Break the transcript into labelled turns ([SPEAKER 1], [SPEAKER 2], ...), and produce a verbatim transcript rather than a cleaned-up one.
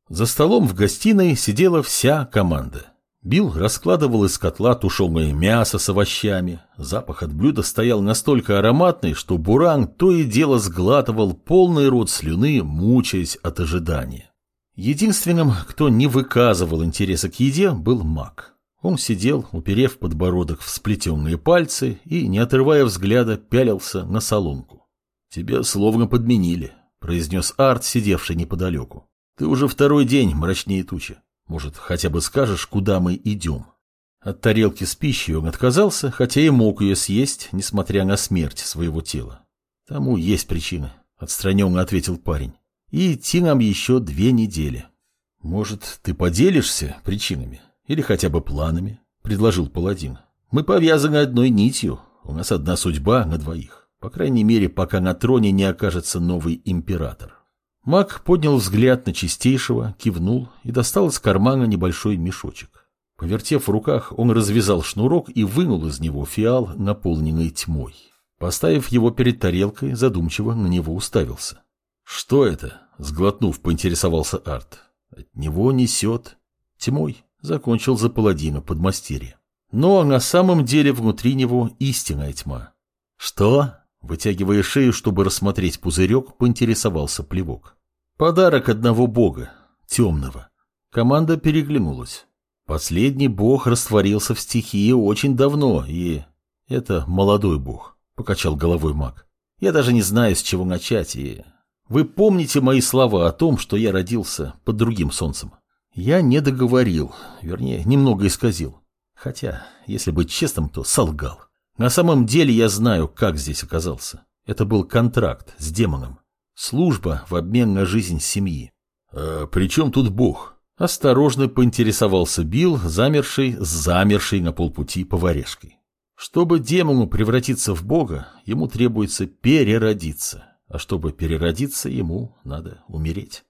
[SPEAKER 1] За столом в гостиной сидела вся команда. Билл раскладывал из котла тушеное мясо с овощами. Запах от блюда стоял настолько ароматный, что Буран то и дело сглатывал полный рот слюны, мучаясь от ожидания. Единственным, кто не выказывал интереса к еде, был Мак. Он сидел, уперев подбородок в сплетенные пальцы и, не отрывая взгляда, пялился на солонку. «Тебя словно подменили», — произнес Арт, сидевший неподалеку. «Ты уже второй день мрачнее тучи. Может, хотя бы скажешь, куда мы идем?» От тарелки с пищей он отказался, хотя и мог ее съесть, несмотря на смерть своего тела. «Тому есть причина», — отстраненно ответил парень. «И идти нам еще две недели». «Может, ты поделишься причинами? Или хотя бы планами?» — предложил паладин. «Мы повязаны одной нитью. У нас одна судьба на двоих. По крайней мере, пока на троне не окажется новый император». Маг поднял взгляд на Чистейшего, кивнул и достал из кармана небольшой мешочек. Повертев в руках, он развязал шнурок и вынул из него фиал, наполненный тьмой. Поставив его перед тарелкой, задумчиво на него уставился. «Что это?» — сглотнув, поинтересовался Арт. «От него несет тьмой», — закончил за паладина подмастерье. «Но на самом деле внутри него истинная тьма». «Что?» — вытягивая шею, чтобы рассмотреть пузырек, поинтересовался Плевок. «Подарок одного бога, темного». Команда переглянулась. Последний бог растворился в стихии очень давно, и... «Это молодой бог», — покачал головой маг. «Я даже не знаю, с чего начать, и... Вы помните мои слова о том, что я родился под другим солнцем? Я не договорил, вернее, немного исказил. Хотя, если быть честным, то солгал. На самом деле я знаю, как здесь оказался. Это был контракт с демоном. Служба в обмен на жизнь семьи». «А при чем тут бог?» Осторожно поинтересовался Билл, замерший, замерший на полпути поварешкой. Чтобы демону превратиться в бога, ему требуется переродиться. А чтобы переродиться, ему надо умереть.